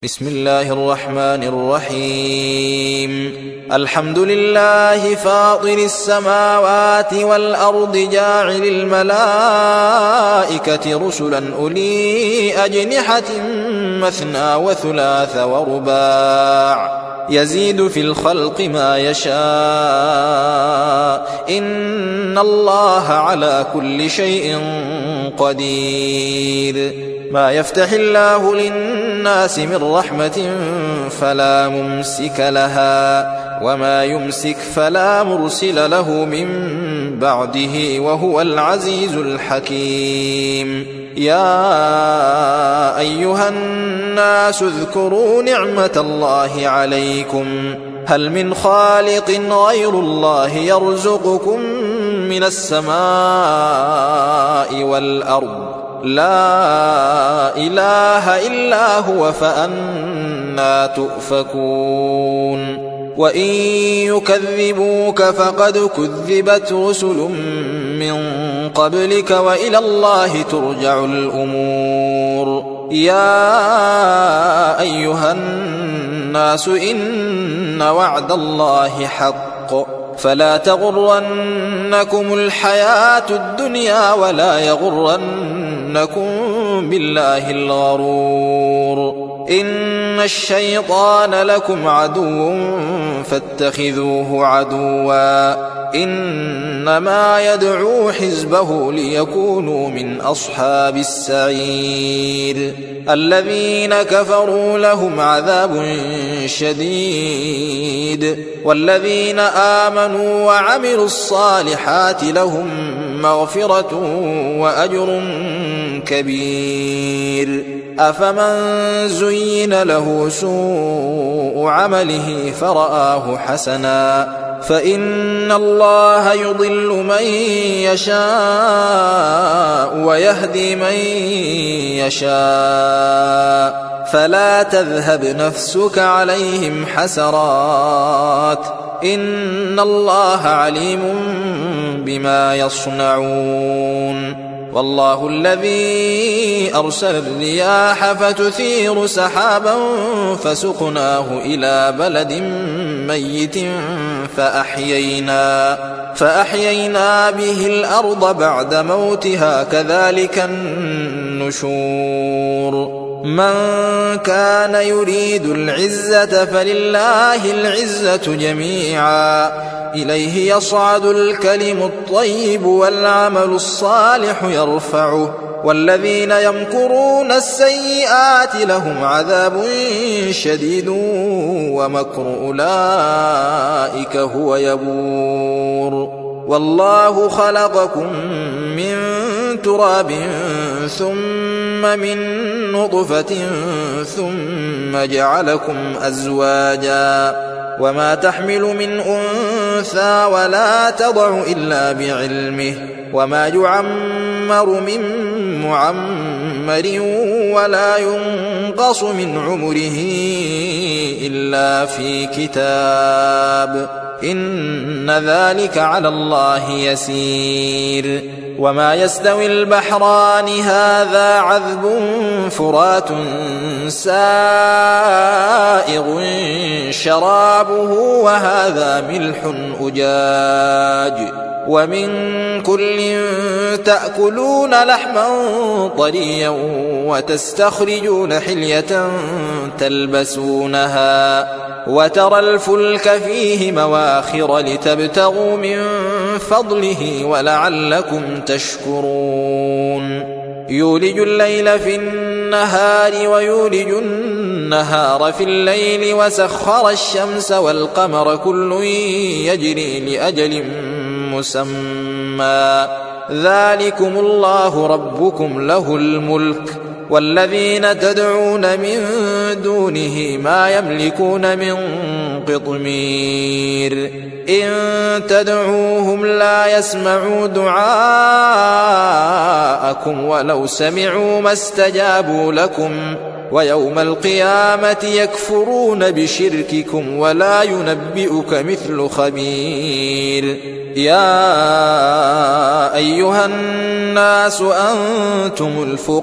بسم الله الرحمن الرحيم الحمد لله فاطر السماوات والأرض جاعل الملائكة رسلا أولي أجنحة مثنى وثلاث ورباع يزيد في الخلق ما يشاء إن الله على كل شيء قدير ما يفتح الله للناس من رحمة فلا ممسك لها وما يمسك فلا مرسل له من بعده وهو العزيز الحكيم يا أيها الناس اذكروا نعمة الله عليكم هل من خالق غير الله يرزقكم من السماء والأرض لا إله إلا هو فأنى تؤفكون وإن يكذبوك فقد كذبت رسل من قبلك وإلى الله ترجع الأمور يا أيها الناس إن وعد الله حق فلا تغرنكم الحياة الدنيا ولا يغرنكم بالله الغرور إن الشيطان لكم عدو فاتخذوه عدوا إنما يدعو حزبه ليكونوا من أصحاب السعير الذين كفروا لهم عذاب شديد والذين آمنوا وعملوا الصالحات لهم مغفرة وأجر كبير أفمن زين له سوء عمله فرآه حسنا فإن الله يضل من يشاء ويهدي من يشاء فلا تذهب نفسك عليهم حسرات إن الله عليم بما يصنعون والله الذي أرسل الرياح فتثير سحابا فسقناه إلى بلد ميت فأحيينا به الأرض بعد موتها كذلك النشور من كان يريد العزة فلله العزة جميعا إليه يصعد الكلم الطيب والعمل الصالح يرفعه والذين يمكرون السيئات لهم عذاب شديد ومكر أولئك هو يبور والله خلقكم من تراب ثم من نطفة ثم جعلكم أزواجا وما تحمل من أنثى ولا تضع إلا بعلمه وما يعمر من معمر ولا ينقص من عمره إلا في كتاب إن ذلك على الله يسير وما يستوي البحران هذا عذب فرات سائغ شرابه وهذا ملح أجاج ومن كل تأكلون لحما طريا وتستخرجون حلية تلبسونها وترى الفلك فيه مواخر لتبتغوا من فضله ولعلكم تشكرون يولج الليل في النهار ويولج النهار في الليل وسخر الشمس والقمر كل يجري لأجل مسمى ذلكم الله ربكم له الملك والذين تدعون من دونه ما يملكون من قطمير إن تدعوهم لا يسمعوا دعاءكم ولو سمعوا ما استجابوا لكم ويوم القيامة يكفرون بشرككم ولا ينبئك مثل خبير يا أيها الناس أنتم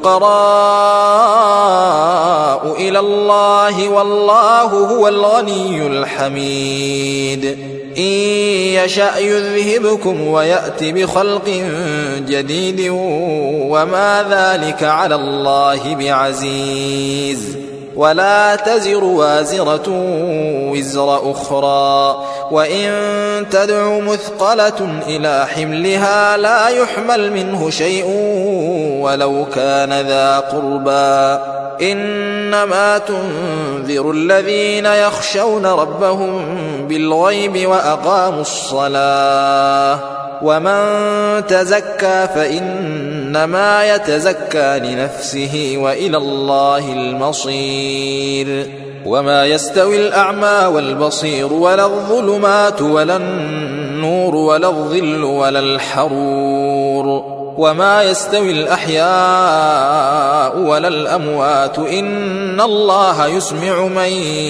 الفقراء إلى الله والله هو الغني الحميد إن يشأ يذهبكم ويأت بخلق جديد وما ذلك على الله بعزيز ولا تزر وازرة وزر أخرى وإن تدع مثقلة إلى حملها لا يحمل منه شيء ولو كان ذا قربى إنما تنذر الذين يخشون ربهم بالغيب وأقاموا الصلاة ومن تزكى فإنما يتزكى لنفسه وإلى الله المصير وما يستوي الأعمى والبصير ولا الظلمات ولا النور ولا الظل ولا الحرور وما يستوي الأحياء ولا الأموات إن الله يسمع من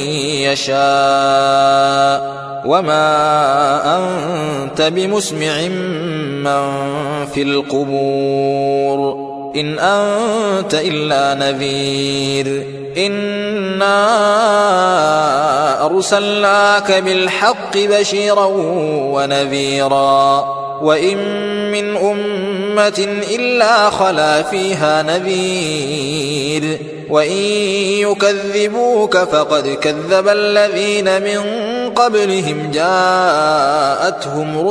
يشاء وما أنت بمسمع من في القبور إن أنت إلا نذير إنا أرسلناك بالحق بشيرا ونذيرا وإن من أمة إلا خلا فيها نذير وإن يكذبوك فقد كذب الذين من قبلهم جاءتهم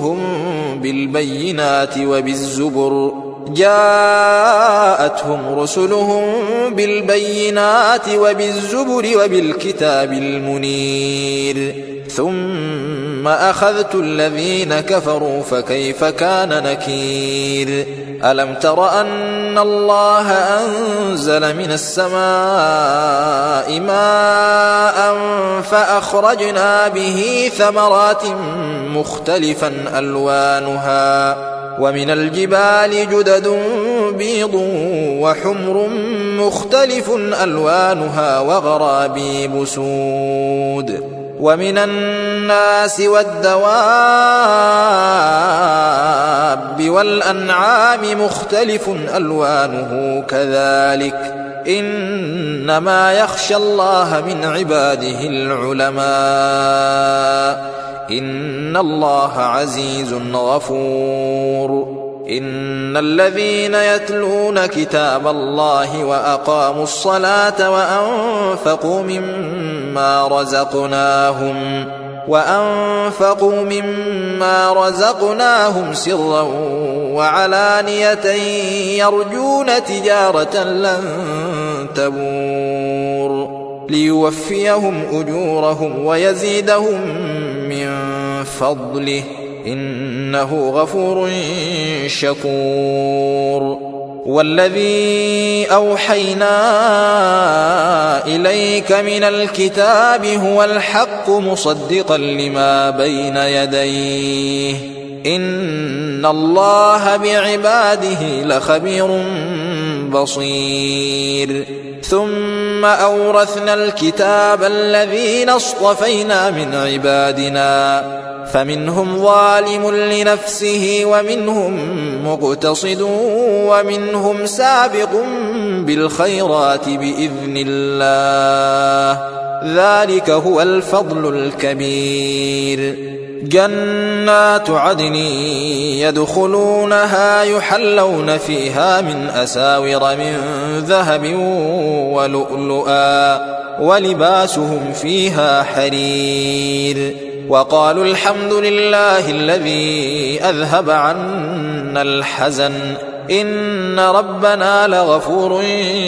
رسلهم بالبينات وبالزبر وبالكتاب المنير ثم أخذت الذين كفروا فكيف كان نكير ألم تر أن الله أنزل من السماء ماء فأخرجنا به ثمرات مختلفا ألوانها ومن الجبال جدد بيض وحمر مختلف ألوانها وغرابيب سود ومن الناس والدواب والأنعام مختلف ألوانه كذلك إنما يخشى الله من عباده العلماء إن الله عزيز غفور إن الذين يتلون كتاب الله وأقاموا الصلاة وأنفقوا مما رزقناهم سرا وعلانية يرجون تجارة لن تبور ليوفيهم أجورهم ويزيدهم من فضله إنه غفور شكور والذي أوحينا إليك من الكتاب هو الحق مصدقا لما بين يديه إن الله بعباده لخبير بصير ثم أورثنا الكتاب الذين اصطفينا من عبادنا فمنهم ظالم لنفسه ومنهم مقتصد ومنهم سابق بالخيرات بإذن الله ذلك هو الفضل الكبير جنات عدن يدخلونها يحلون فيها من أساور من ذهب ولؤلؤا ولباسهم فيها حرير وقالوا الحمد لله الذي أذهب عنا الحزن إن ربنا لغفور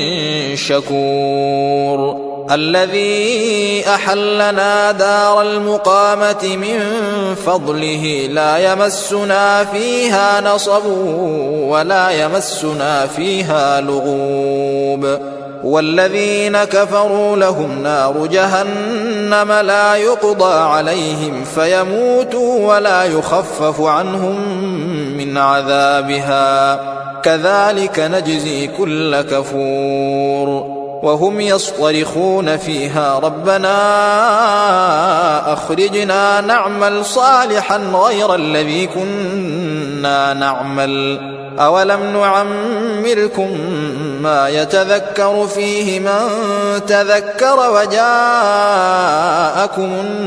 شكور الذي أحلنا دار المقامة من فضله لا يمسنا فيها نصب ولا يمسنا فيها لغوب والذين كفروا لهم نار جهنم لا يقضى عليهم فيموتوا ولا يخفف عنهم من عذابها كذلك نجزي كل كفور وهم يصطرخون فيها ربنا أخرجنا نعمل صالحا غير الذي كنا نعمل أولم نعمركم ما يتذكر فيه من تذكر وجاءكم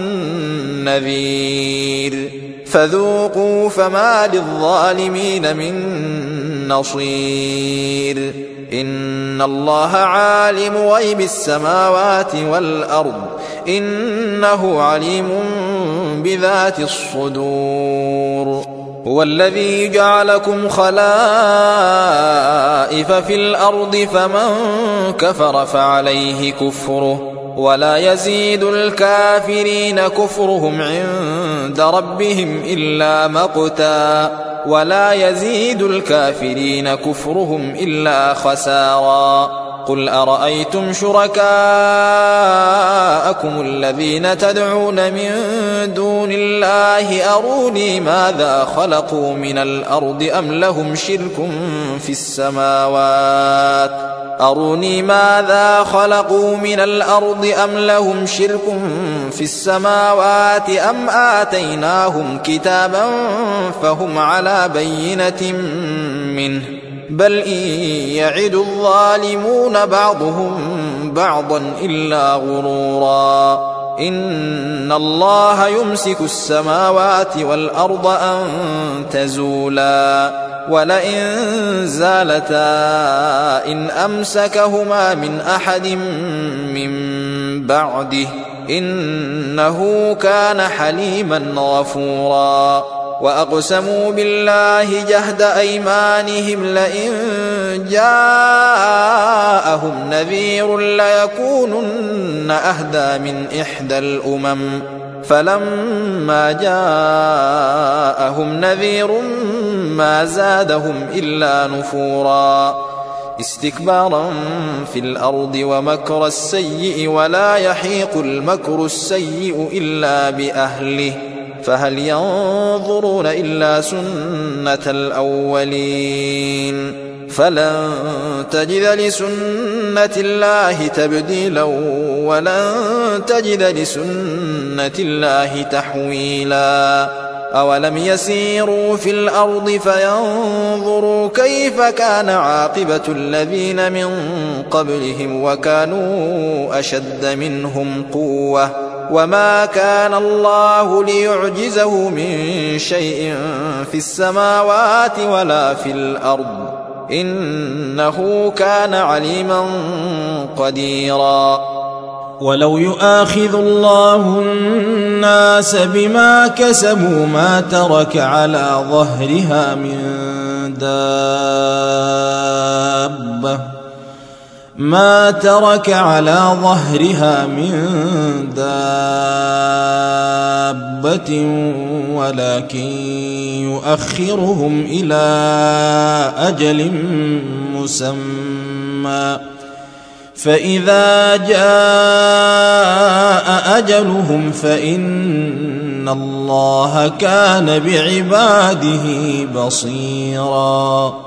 النذير فذوقوا فما للظالمين من نصير إن الله عالم غيب السماوات والأرض إنه عليم بذات الصدور هو الذي جعلكم خلائف في الأرض فمن كفر فعليه كفره ولا يزيد الكافرين كفرهم عند ربهم إلا مقتا ولا يزيد الكافرين كفرهم إلا خسارا قل أرأيتم شركاءكم الذين تدعون من دون الله أروني ماذا خلقوا من الأرض أم لهم شرك في السماوات أروني ماذا خلقوا من الأرض أم لهم شرك في السماوات أم آتيناهم كتابا فهم على بينة منه بل إن يعد الظالمون بعضهم بعضا إلا غرورا إن الله يمسك السماوات والأرض أن تزولا ولئن زالتا إن أمسكهما من أحد من بعده إنه كان حليما غفورا وأقسموا بالله جهد أيمانهم لئن جاءهم نذير ليكونن أهدى من إحدى الأمم فلما جاءهم نذير ما زادهم إلا نفورا استكبارا في الأرض ومكر السيء ولا يحيق المكر السيء إلا بأهله فهل ينظرون إلا سنة الأولين فلن تجد لسنة الله تبديلا ولن تجد لسنة الله تحويلا أولم يسيروا في الأرض فينظروا كيف كان عاقبة الذين من قبلهم وكانوا أشد منهم قوة وما كان الله ليعجزه من شيء في السماوات ولا في الأرض إنه كان عليما قديرا ولو يؤاخذ الله الناس بما كسبوا ما ترك على ظهرها من دابة ولكن يؤخرهم إلى أجل مسمى فإذا جاء أجلهم فإن الله كان بعباده بصيرا